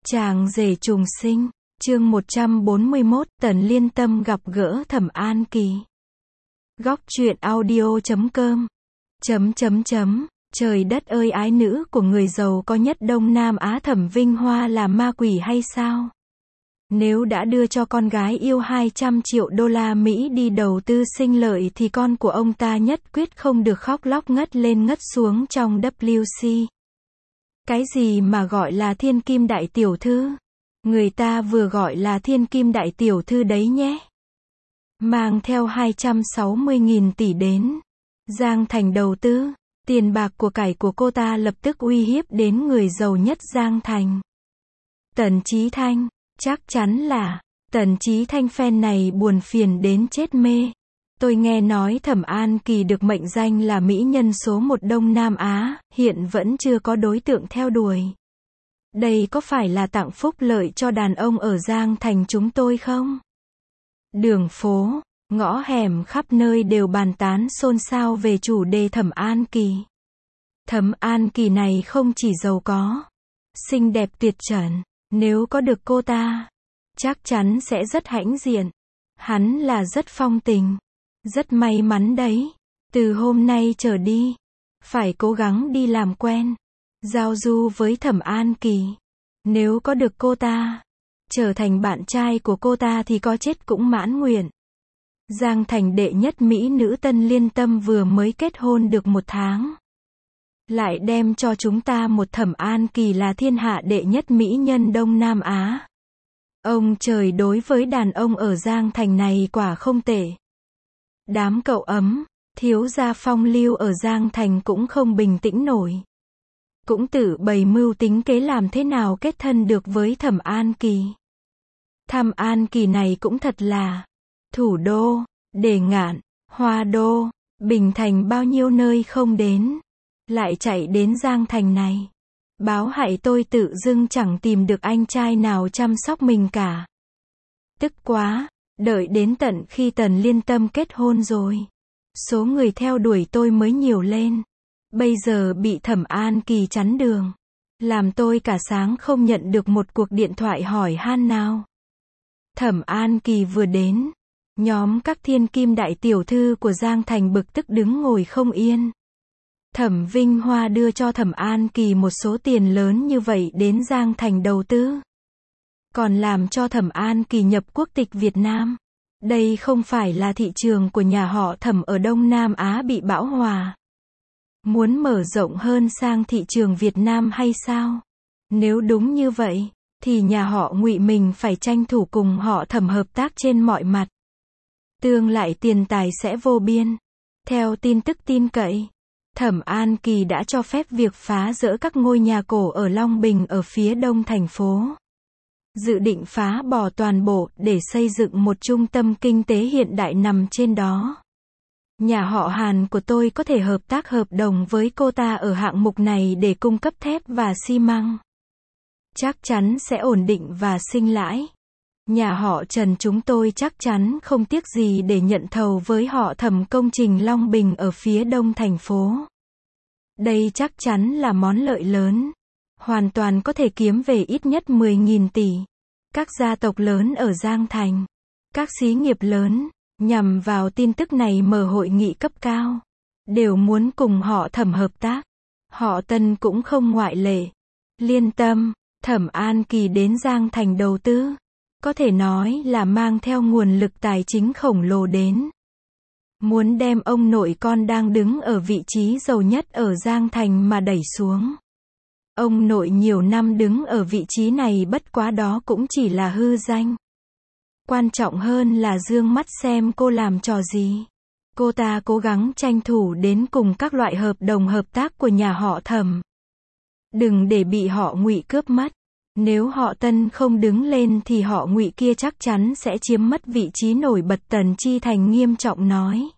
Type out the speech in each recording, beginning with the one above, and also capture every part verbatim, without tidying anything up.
Chàng rể trùng sinh, chương một trăm bốn mươi mốt, Tần Liên Tâm gặp gỡ Thẩm An Kỳ. Góc truyện audio chấm com. Chấm chấm chấm, trời đất ơi, ái nữ của người giàu có nhất Đông Nam Á Thẩm Vinh Hoa là ma quỷ hay sao? Nếu đã đưa cho con gái yêu hai trăm triệu đô la Mỹ đi đầu tư sinh lợi thì con của ông ta nhất quyết không được khóc lóc ngất lên ngất xuống trong W C. Cái gì mà gọi là thiên kim đại tiểu thư? Người ta vừa gọi là thiên kim đại tiểu thư đấy nhé. Mang theo hai trăm sáu mươi nghìn tỷ đến Giang Thành đầu tư, tiền bạc của cải của cô ta lập tức uy hiếp đến người giàu nhất Giang Thành. Tần Chí Thanh, chắc chắn là, Tần Chí Thanh fan này buồn phiền đến chết mê. Tôi nghe nói Thẩm An Kỳ được mệnh danh là mỹ nhân số một Đông Nam Á, hiện vẫn chưa có đối tượng theo đuổi. Đây có phải là tặng phúc lợi cho đàn ông ở Giang Thành chúng tôi không? Đường phố, ngõ hẻm khắp nơi đều bàn tán xôn xao về chủ đề Thẩm An Kỳ. Thẩm An Kỳ này không chỉ giàu có, xinh đẹp tuyệt trần, nếu có được cô ta, chắc chắn sẽ rất hãnh diện. Hắn là rất phong tình, rất may mắn đấy. Từ hôm nay trở đi, phải cố gắng đi làm quen, giao du với Thẩm An Kỳ. Nếu có được cô ta, trở thành bạn trai của cô ta thì có chết cũng mãn nguyện. Giang Thành đệ nhất mỹ nữ Tần Liên Tâm vừa mới kết hôn được một tháng, lại đem cho chúng ta một Thẩm An Kỳ là thiên hạ đệ nhất mỹ nhân Đông Nam Á. Ông trời đối với đàn ông ở Giang Thành này quả không tệ. Đám cậu ấm, thiếu gia phong lưu ở Giang Thành cũng không bình tĩnh nổi. Cũng tự bày mưu tính kế làm thế nào kết thân được với Thẩm An Kỳ. Thẩm An Kỳ này cũng thật là, Thủ Đô, Đề Ngạn, Hoa Đô, Bình Thành bao nhiêu nơi không đến, lại chạy đến Giang Thành này. Báo hại tôi tự dưng chẳng tìm được anh trai nào chăm sóc mình cả. Tức quá, đợi đến tận khi Tần Liên Tâm kết hôn rồi, số người theo đuổi tôi mới nhiều lên. Bây giờ bị Thẩm An Kỳ chắn đường, làm tôi cả sáng không nhận được một cuộc điện thoại hỏi han nào. Thẩm An Kỳ vừa đến, nhóm các thiên kim đại tiểu thư của Giang Thành bực tức đứng ngồi không yên. Thẩm Vinh Hoa đưa cho Thẩm An Kỳ một số tiền lớn như vậy đến Giang Thành đầu tư, còn làm cho Thẩm An Kỳ nhập quốc tịch Việt Nam. Đây không phải là thị trường của nhà họ Thẩm ở Đông Nam Á bị bão hòa, muốn mở rộng hơn sang thị trường Việt Nam hay sao? Nếu đúng như vậy, thì nhà họ Ngụy mình phải tranh thủ cùng họ Thẩm hợp tác trên mọi mặt. Tương lại tiền tài sẽ vô biên. Theo tin tức tin cậy, Thẩm An Kỳ đã cho phép việc phá dỡ các ngôi nhà cổ ở Long Bình ở phía đông thành phố. Dự định phá bỏ toàn bộ để xây dựng một trung tâm kinh tế hiện đại nằm trên đó. Nhà họ Hàn của tôi có thể hợp tác hợp đồng với cô ta ở hạng mục này để cung cấp thép và xi măng. Chắc chắn sẽ ổn định và sinh lãi. Nhà họ Trần chúng tôi chắc chắn không tiếc gì để nhận thầu với họ Thẩm công trình Long Bình ở phía đông thành phố. Đây chắc chắn là món lợi lớn. Hoàn toàn có thể kiếm về ít nhất mười nghìn tỷ. Các gia tộc lớn ở Giang Thành, các xí nghiệp lớn, nhằm vào tin tức này mở hội nghị cấp cao, đều muốn cùng họ Thẩm hợp tác. Họ Tân cũng không ngoại lệ. Liên Tâm, Thẩm An Kỳ đến Giang Thành đầu tư, có thể nói là mang theo nguồn lực tài chính khổng lồ đến. Muốn đem ông nội con đang đứng ở vị trí giàu nhất ở Giang Thành mà đẩy xuống. Ông nội nhiều năm đứng ở vị trí này bất quá đó cũng chỉ là hư danh. Quan trọng hơn là dương mắt xem cô làm trò gì. Cô ta cố gắng tranh thủ đến cùng các loại hợp đồng hợp tác của nhà họ Thẩm. Đừng để bị họ Ngụy cướp mất. Nếu họ Tân không đứng lên thì họ Ngụy kia chắc chắn sẽ chiếm mất vị trí nổi bật. Tần Chi Thành nghiêm trọng nói.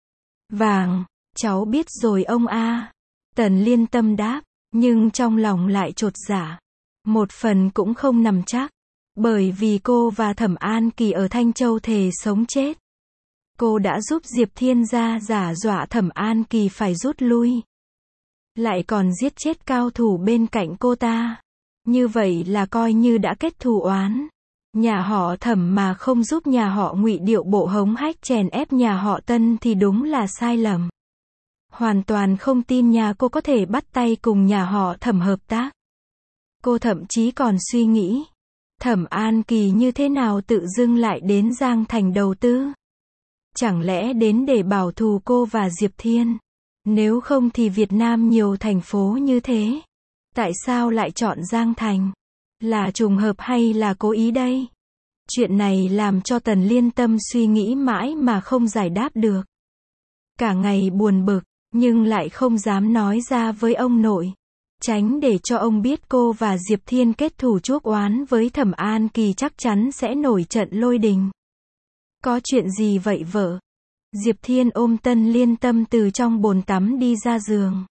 Vàng, cháu biết rồi ông a. Tần Liên Tâm đáp, nhưng trong lòng lại chột dạ. Một phần cũng không nằm chắc, bởi vì cô và Thẩm An Kỳ ở Thanh Châu thề sống chết. Cô đã giúp Diệp Thiên gia giả dọa Thẩm An Kỳ phải rút lui, lại còn giết chết cao thủ bên cạnh cô ta. Như vậy là coi như đã kết thù oán. Nhà họ Thẩm mà không giúp nhà họ Ngụy điệu bộ hống hách chèn ép nhà họ Tân thì đúng là sai lầm. Hoàn toàn không tin nhà cô có thể bắt tay cùng nhà họ Thẩm hợp tác. Cô thậm chí còn suy nghĩ, Thẩm An Kỳ như thế nào tự dưng lại đến Giang Thành đầu tư. Chẳng lẽ đến để bảo thù cô và Diệp Thiên? Nếu không thì Việt Nam nhiều thành phố như thế. Tại sao lại chọn Giang Thành? Là trùng hợp hay là cố ý đây? Chuyện này làm cho Tần Liên Tâm suy nghĩ mãi mà không giải đáp được. Cả ngày buồn bực, nhưng lại không dám nói ra với ông nội. Tránh để cho ông biết cô và Diệp Thiên kết thù chuốc oán với Thẩm An Kỳ chắc chắn sẽ nổi trận lôi đình. Có chuyện gì vậy vợ? Diệp Thiên ôm Tần Liên Tâm từ trong bồn tắm đi ra giường.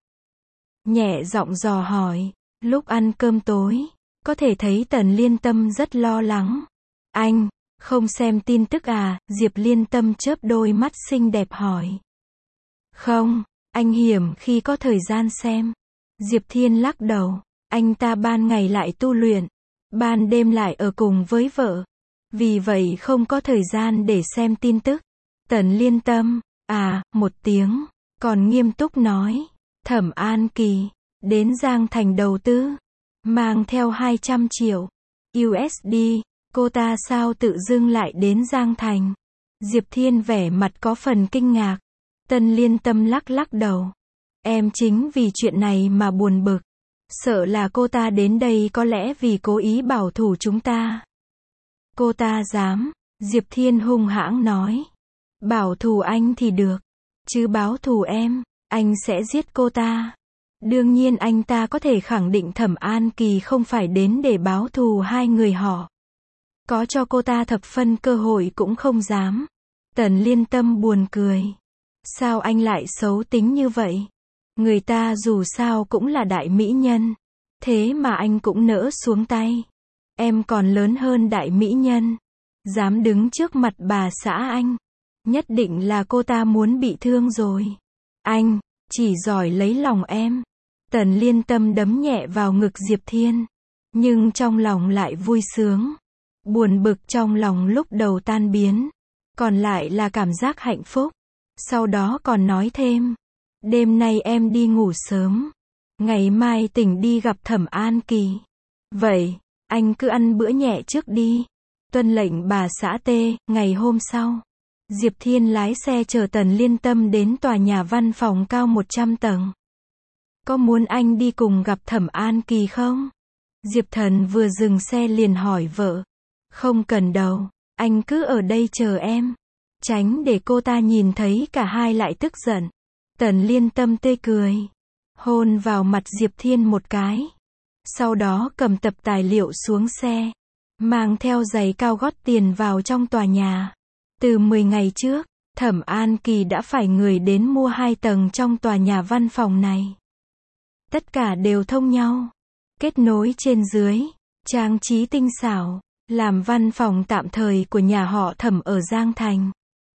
Nhẹ giọng dò hỏi, lúc ăn cơm tối, có thể thấy Tần Liên Tâm rất lo lắng. Anh, không xem tin tức à? Diệp Liên Tâm chớp đôi mắt xinh đẹp hỏi. Không, anh hiếm khi có thời gian xem. Diệp Thiên lắc đầu, anh ta ban ngày lại tu luyện, ban đêm lại ở cùng với vợ. Vì vậy không có thời gian để xem tin tức. Tần Liên Tâm, à, một tiếng, còn nghiêm túc nói, Thẩm An Kỳ, đến Giang Thành đầu tư, mang theo hai trăm triệu u ét đê, cô ta sao tự dưng lại đến Giang Thành? Diệp Thiên vẻ mặt có phần kinh ngạc. Tần Liên Tâm lắc lắc đầu. Em chính vì chuyện này mà buồn bực. Sợ là cô ta đến đây có lẽ vì cố ý bảo thủ chúng ta. Cô ta dám, Diệp Thiên hung hãng nói. Bảo thủ anh thì được, chứ báo thù em, anh sẽ giết cô ta. Đương nhiên anh ta có thể khẳng định Thẩm An Kỳ không phải đến để báo thù hai người họ. Có cho cô ta thập phân cơ hội cũng không dám. Tần Liên Tâm buồn cười. Sao anh lại xấu tính như vậy? Người ta dù sao cũng là đại mỹ nhân. Thế mà anh cũng nỡ xuống tay. Em còn lớn hơn đại mỹ nhân. Dám đứng trước mặt bà xã anh. Nhất định là cô ta muốn bị thương rồi. Anh, chỉ giỏi lấy lòng em. Tần Liên Tâm đấm nhẹ vào ngực Diệp Thiên. Nhưng trong lòng lại vui sướng. Buồn bực trong lòng lúc đầu tan biến. Còn lại là cảm giác hạnh phúc. Sau đó còn nói thêm. Đêm nay em đi ngủ sớm. Ngày mai tỉnh đi gặp Thẩm An Kỳ. Vậy, anh cứ ăn bữa nhẹ trước đi. Tuân lệnh bà xã Tê. Ngày hôm sau, Diệp Thiên lái xe chở Tần Liên Tâm đến tòa nhà văn phòng cao một trăm tầng. Có muốn anh đi cùng gặp Thẩm An Kỳ không? Diệp Thần vừa dừng xe liền hỏi vợ. Không cần đâu, anh cứ ở đây chờ em. Tránh để cô ta nhìn thấy cả hai lại tức giận. Tần Liên Tâm tươi cười. Hôn vào mặt Diệp Thiên một cái. Sau đó cầm tập tài liệu xuống xe. Mang theo giày cao gót tiền vào trong tòa nhà. Từ mười ngày trước, Thẩm An Kỳ đã phải người đến mua hai tầng trong tòa nhà văn phòng này. Tất cả đều thông nhau. Kết nối trên dưới. Trang trí tinh xảo. Làm văn phòng tạm thời của nhà họ Thẩm ở Giang Thành.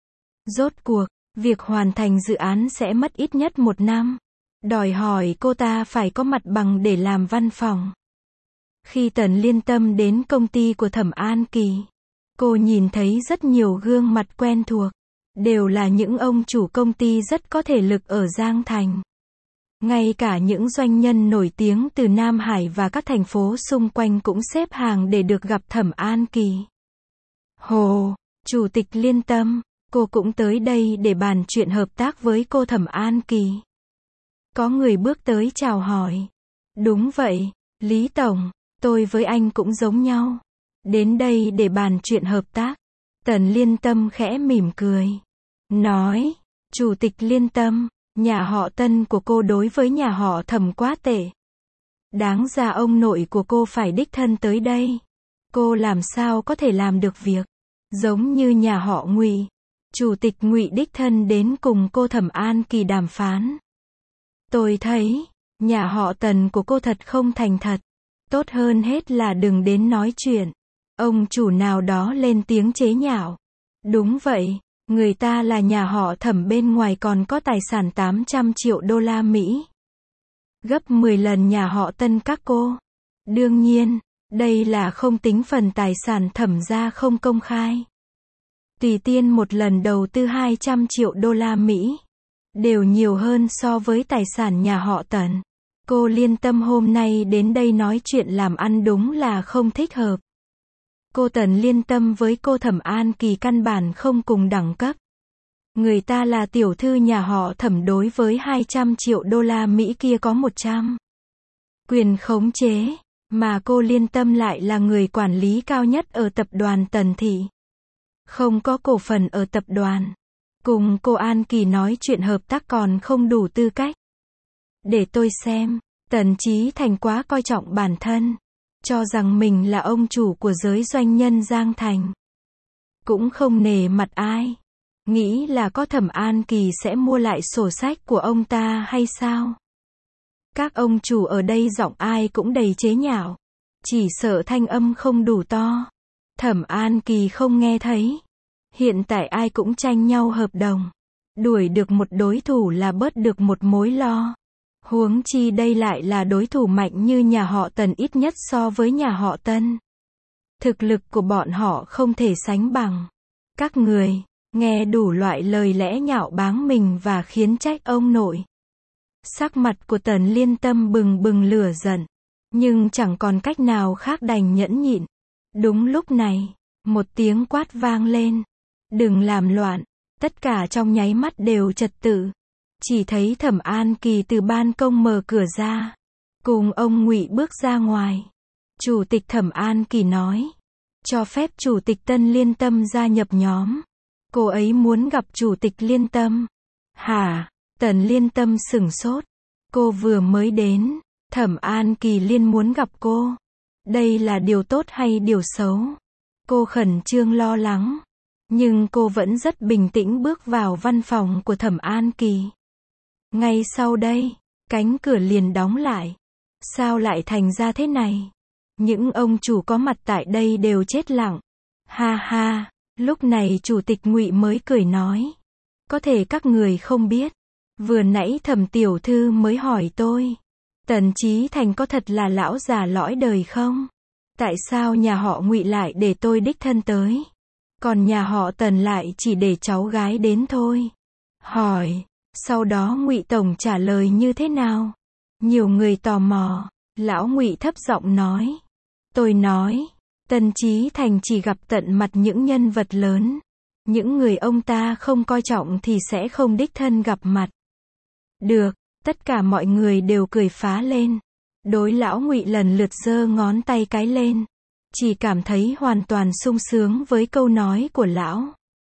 Rốt cuộc, việc hoàn thành dự án sẽ mất ít nhất một năm. Đòi hỏi cô ta phải có mặt bằng để làm văn phòng. Khi Tần Liên Tâm đến công ty của Thẩm An Kỳ, cô nhìn thấy rất nhiều gương mặt quen thuộc. Đều là những ông chủ công ty rất có thể lực ở Giang Thành. Ngay cả những doanh nhân nổi tiếng từ Nam Hải và các thành phố xung quanh cũng xếp hàng để được gặp Thẩm An Kỳ. Hồ, Chủ tịch Liên Tâm, cô cũng tới đây để bàn chuyện hợp tác với cô Thẩm An Kỳ. Có người bước tới chào hỏi. Đúng vậy, Lý Tổng, tôi với anh cũng giống nhau. Đến đây để bàn chuyện hợp tác. Tần Liên Tâm khẽ mỉm cười. Nói, Chủ tịch Liên Tâm, nhà họ Tân của cô đối với nhà họ Thẩm quá tệ. Đáng ra ông nội của cô phải đích thân tới đây. Cô làm sao có thể làm được việc giống như nhà họ Ngụy. Chủ tịch Ngụy đích thân đến cùng cô Thẩm An Kỳ đàm phán. Tôi thấy, nhà họ Tần của cô thật không thành thật. Tốt hơn hết là đừng đến nói chuyện. Ông chủ nào đó lên tiếng chế nhạo. Đúng vậy, người ta là nhà họ Thẩm bên ngoài còn có tài sản tám trăm triệu đô la Mỹ. Gấp mười lần nhà họ Tân các cô. Đương nhiên, đây là không tính phần tài sản Thẩm gia không công khai. Tùy Tiên một lần đầu tư hai trăm triệu đô la Mỹ, đều nhiều hơn so với tài sản nhà họ Tần. Cô Liên Tâm hôm nay đến đây nói chuyện làm ăn đúng là không thích hợp. Cô Tần Liên Tâm với cô Thẩm An Kỳ căn bản không cùng đẳng cấp. Người ta là tiểu thư nhà họ Thẩm, đối với hai trăm triệu đô la Mỹ kia có một trăm quyền khống chế, mà cô Liên Tâm lại là người quản lý cao nhất ở tập đoàn Tần Thị. Không có cổ phần ở tập đoàn. Cùng cô An Kỳ nói chuyện hợp tác còn không đủ tư cách. Để tôi xem, Tần Chí Thành quá coi trọng bản thân, cho rằng mình là ông chủ của giới doanh nhân Giang Thành. Cũng không nể mặt ai. Nghĩ là có Thẩm An Kỳ sẽ mua lại sổ sách của ông ta hay sao? Các ông chủ ở đây giọng ai cũng đầy chế nhạo. Chỉ sợ thanh âm không đủ to. Thẩm An Kỳ không nghe thấy. Hiện tại ai cũng tranh nhau hợp đồng. Đuổi được một đối thủ là bớt được một mối lo. Huống chi đây lại là đối thủ mạnh như nhà họ Tần, ít nhất so với nhà họ Tân. Thực lực của bọn họ không thể sánh bằng. Các người, nghe đủ loại lời lẽ nhạo báng mình và khiến trách ông nội. Sắc mặt của Tần Liên Tâm bừng bừng lửa giận. Nhưng chẳng còn cách nào khác đành nhẫn nhịn. Đúng lúc này, một tiếng quát vang lên. Đừng làm loạn. Tất cả trong nháy mắt đều trật tự. Chỉ thấy Thẩm An Kỳ từ ban công mở cửa ra. Cùng ông Ngụy bước ra ngoài. Chủ tịch Thẩm An Kỳ nói. Cho phép Chủ tịch Tân Liên Tâm gia nhập nhóm. Cô ấy muốn gặp Chủ tịch Liên Tâm. Hả? Tần Liên Tâm sửng sốt. Cô vừa mới đến. Thẩm An Kỳ liên muốn gặp cô. Đây là điều tốt hay điều xấu? Cô khẩn trương lo lắng. Nhưng cô vẫn rất bình tĩnh bước vào văn phòng của Thẩm An Kỳ. Ngay sau đây, cánh cửa liền đóng lại. Sao lại thành ra thế này? Những ông chủ có mặt tại đây đều chết lặng. Ha ha, lúc này Chủ tịch Ngụy mới cười nói. Có thể các người không biết. Vừa nãy Thẩm tiểu thư mới hỏi tôi. Tần Chí Thành có thật là lão già lõi đời không? Tại sao nhà họ Ngụy lại để tôi đích thân tới? Còn nhà họ Tần lại chỉ để cháu gái đến thôi. Hỏi. Sau đó Ngụy tổng trả lời như thế nào? Nhiều người tò mò. Lão Ngụy thấp giọng nói. Tôi nói. Tần Chí Thành chỉ gặp tận mặt những nhân vật lớn. Những người ông ta không coi trọng thì sẽ không đích thân gặp mặt. Được. Tất cả mọi người đều cười phá lên. Đối lão Ngụy lần lượt giơ ngón tay cái lên. Chỉ cảm thấy hoàn toàn sung sướng với câu nói của lão.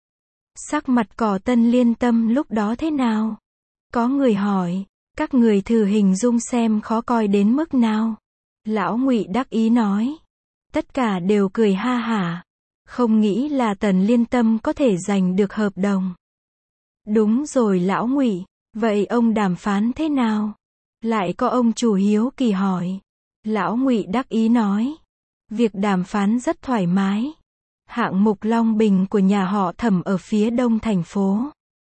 Sắc mặt cỏ Tân Liên Tâm lúc đó thế nào? Có người hỏi. Các người thử hình dung xem khó coi đến mức nào. Lão Ngụy đắc ý nói. Tất cả đều cười ha hả. Không nghĩ là Tần Liên Tâm có thể giành được hợp đồng. Đúng rồi lão Ngụy. Vậy ông đàm phán thế nào? Lại có ông chủ hiếu kỳ hỏi. Lão Ngụy đắc ý nói. Việc đàm phán rất thoải mái. Hạng mục Long Bình của nhà họ Thẩm ở phía đông thành phố.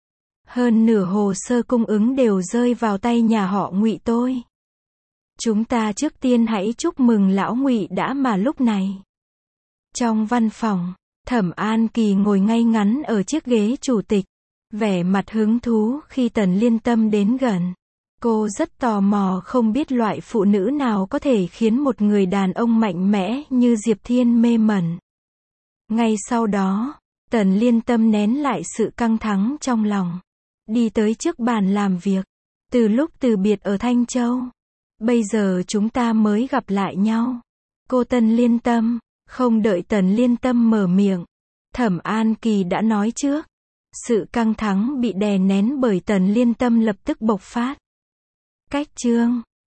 Hơn nửa hồ sơ cung ứng đều rơi vào tay nhà họ Ngụy tôi. Chúng ta trước tiên hãy chúc mừng lão Ngụy đã, mà lúc này. Trong văn phòng, Thẩm An Kỳ ngồi ngay ngắn ở chiếc ghế chủ tịch. Vẻ mặt hứng thú khi Tần Liên Tâm đến gần. Cô rất tò mò không biết loại phụ nữ nào có thể khiến một người đàn ông mạnh mẽ như Diệp Thiên mê mẩn. Ngay sau đó, Tần Liên Tâm nén lại sự căng thẳng trong lòng. Đi tới trước bàn làm việc. Từ lúc từ biệt ở Thanh Châu. Bây giờ chúng ta mới gặp lại nhau. Cô Tần Liên Tâm. Không đợi Tần Liên Tâm mở miệng. Thẩm An Kỳ đã nói trước. Sự căng thẳng bị đè nén bởi Tần Liên Tâm lập tức bộc phát. Cách chương